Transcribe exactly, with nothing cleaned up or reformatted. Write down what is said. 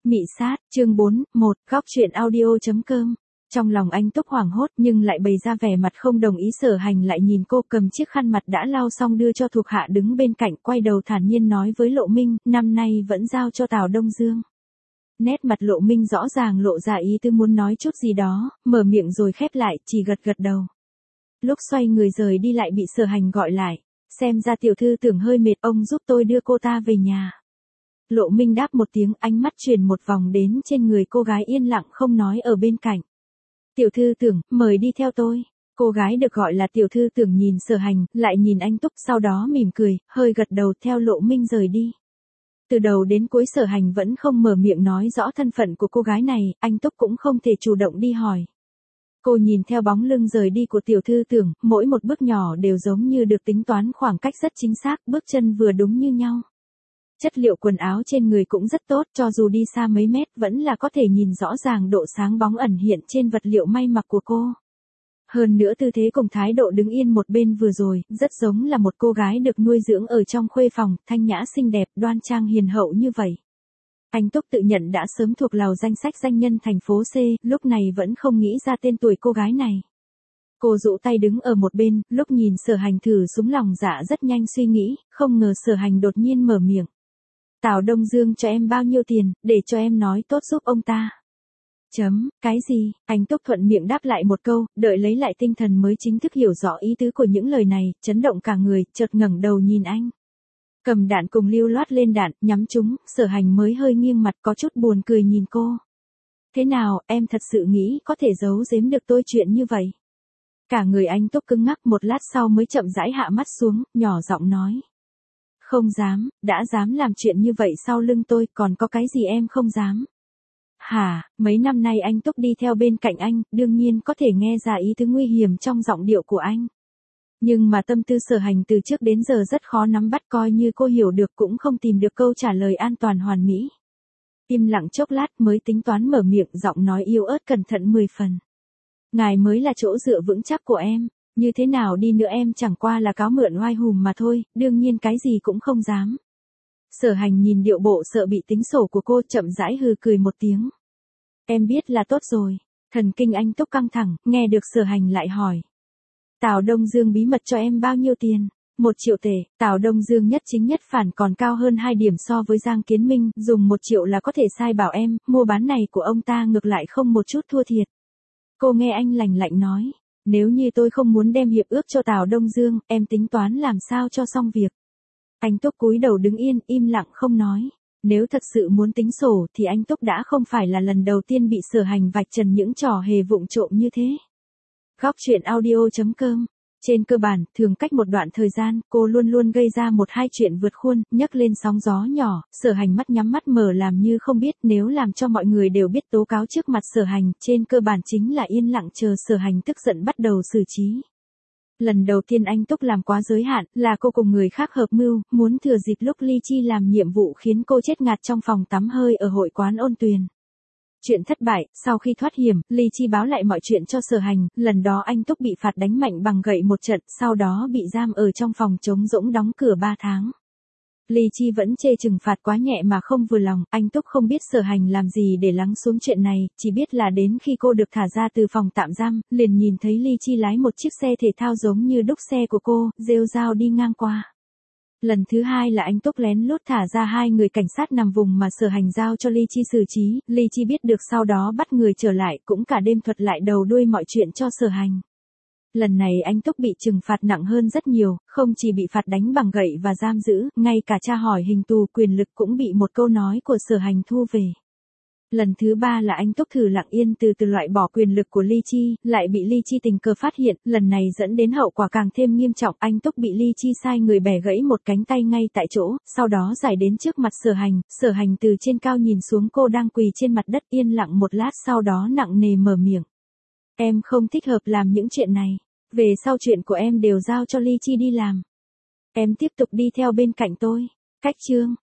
Mị sát, chương bốn, một, góc truyện audio.com. Trong lòng anh Túc hoảng hốt nhưng lại bày ra vẻ mặt không đồng ý. Sở Hành lại nhìn cô cầm chiếc khăn mặt đã lau xong đưa cho thuộc hạ đứng bên cạnh, quay đầu thản nhiên nói với Lộ Minh, năm nay vẫn giao cho Tào Đông Dương. Nét mặt Lộ Minh rõ ràng lộ ra ý tư muốn nói chút gì đó, mở miệng rồi khép lại, chỉ gật gật đầu. Lúc xoay người rời đi lại bị Sở Hành gọi lại, xem ra tiểu thư tưởng hơi mệt, ông giúp tôi đưa cô ta về nhà. Lộ Minh đáp một tiếng, ánh mắt chuyển một vòng đến trên người cô gái yên lặng không nói ở bên cạnh. Tiểu thư Tưởng, mời đi theo tôi. Cô gái được gọi là tiểu thư Tưởng nhìn Sở Hành, lại nhìn anh Túc, sau đó mỉm cười, hơi gật đầu theo Lộ Minh rời đi. Từ đầu đến cuối Sở Hành vẫn không mở miệng nói rõ thân phận của cô gái này, anh Túc cũng không thể chủ động đi hỏi. Cô nhìn theo bóng lưng rời đi của tiểu thư Tưởng, mỗi một bước nhỏ đều giống như được tính toán khoảng cách rất chính xác, bước chân vừa đúng như nhau. Chất liệu quần áo trên người cũng rất tốt, cho dù đi xa mấy mét vẫn là có thể nhìn rõ ràng độ sáng bóng ẩn hiện trên vật liệu may mặc của cô. Hơn nữa tư thế cùng thái độ đứng yên một bên vừa rồi, rất giống là một cô gái được nuôi dưỡng ở trong khuê phòng, thanh nhã xinh đẹp, đoan trang hiền hậu như vậy. Anh Túc tự nhận đã sớm thuộc lầu danh sách danh nhân thành phố C, lúc này vẫn không nghĩ ra tên tuổi cô gái này. Cô dụ tay đứng ở một bên, lúc nhìn Sở Hành thử súng lòng dạ rất nhanh suy nghĩ, không ngờ Sở Hành đột nhiên mở miệng. Tào Đông Dương cho em bao nhiêu tiền, để cho em nói tốt giúp ông ta. Chấm, cái gì? Anh Túc thuận miệng đáp lại một câu, đợi lấy lại tinh thần mới chính thức hiểu rõ ý tứ của những lời này, chấn động cả người, chợt ngẩng đầu nhìn anh. Cầm đạn cùng lưu loát lên đạn, nhắm chúng, Sở Hành mới hơi nghiêng mặt có chút buồn cười nhìn cô. Thế nào, em thật sự nghĩ có thể giấu giếm được tôi chuyện như vậy? Cả người anh Túc cứng ngắc, một lát sau mới chậm rãi hạ mắt xuống, nhỏ giọng nói. Không dám, đã dám làm chuyện như vậy sau lưng tôi, còn có cái gì em không dám? Hả, mấy năm nay anh Túc đi theo bên cạnh anh, đương nhiên có thể nghe ra ý tứ nguy hiểm trong giọng điệu của anh. Nhưng mà tâm tư Sở Hành từ trước đến giờ rất khó nắm bắt, coi như cô hiểu được cũng không tìm được câu trả lời an toàn hoàn mỹ. Im lặng chốc lát mới tính toán mở miệng, giọng nói yếu ớt cẩn thận mười phần. Ngài mới là chỗ dựa vững chắc của em. Như thế nào đi nữa em chẳng qua là cáo mượn oai hùm mà thôi, đương nhiên cái gì cũng không dám. Sở Hành nhìn điệu bộ sợ bị tính sổ của cô, chậm rãi hừ cười một tiếng. Em biết là tốt rồi. Thần kinh anh Túc căng thẳng, nghe được Sở Hành lại hỏi. Tào Đông Dương bí mật cho em bao nhiêu tiền? Một triệu tệ. Tào Đông Dương nhất chính nhất phản còn cao hơn hai điểm so với Giang Kiến Minh, dùng một triệu là có thể sai bảo em, mua bán này của ông ta ngược lại không một chút thua thiệt. Cô nghe anh lạnh lạnh nói. Nếu như tôi không muốn đem hiệp ước cho Tào Đông Dương, em tính toán làm sao cho xong việc. Anh Túc cúi đầu đứng yên, im lặng không nói. Nếu thật sự muốn tính sổ thì anh Túc đã không phải là lần đầu tiên bị Sở Hành vạch trần những trò hề vụng trộm như thế. Góc truyện audio.com. Trên cơ bản, thường cách một đoạn thời gian, cô luôn luôn gây ra một hai chuyện vượt khuôn, nhấc lên sóng gió nhỏ. Sở Hành mắt nhắm mắt mở làm như không biết, nếu làm cho mọi người đều biết tố cáo trước mặt Sở Hành, trên cơ bản chính là yên lặng chờ Sở Hành tức giận bắt đầu xử trí. Lần đầu tiên anh Túc làm quá giới hạn, là cô cùng người khác hợp mưu, muốn thừa dịp lúc Ly Chi làm nhiệm vụ khiến cô chết ngạt trong phòng tắm hơi ở hội quán Ôn Tuyền. Chuyện thất bại, sau khi thoát hiểm, Ly Chi báo lại mọi chuyện cho Sở Hành, lần đó anh Túc bị phạt đánh mạnh bằng gậy một trận, sau đó bị giam ở trong phòng trống rỗng đóng cửa ba tháng. Ly Chi vẫn chê trừng phạt quá nhẹ mà không vừa lòng, anh Túc không biết Sở Hành làm gì để lắng xuống chuyện này, chỉ biết là đến khi cô được thả ra từ phòng tạm giam, liền nhìn thấy Ly Chi lái một chiếc xe thể thao giống như đúc xe của cô, rêu rao đi ngang qua. Lần thứ hai là anh Túc lén lút thả ra hai người cảnh sát nằm vùng mà Sở Hành giao cho Ly Chi xử trí, Ly Chi biết được sau đó bắt người trở lại, cũng cả đêm thuật lại đầu đuôi mọi chuyện cho Sở Hành. Lần này anh Túc bị trừng phạt nặng hơn rất nhiều, không chỉ bị phạt đánh bằng gậy và giam giữ, ngay cả tra hỏi hình tù quyền lực cũng bị một câu nói của Sở Hành thu về. Lần thứ ba là anh Túc thử lặng yên từ từ loại bỏ quyền lực của Ly Chi, lại bị Ly Chi tình cờ phát hiện, lần này dẫn đến hậu quả càng thêm nghiêm trọng, anh Túc bị Ly Chi sai người bẻ gãy một cánh tay ngay tại chỗ, sau đó giải đến trước mặt Sở Hành, Sở Hành từ trên cao nhìn xuống cô đang quỳ trên mặt đất yên lặng một lát sau đó nặng nề mở miệng. Em không thích hợp làm những chuyện này, về sau chuyện của em đều giao cho Ly Chi đi làm. Em tiếp tục đi theo bên cạnh tôi. Cách chương.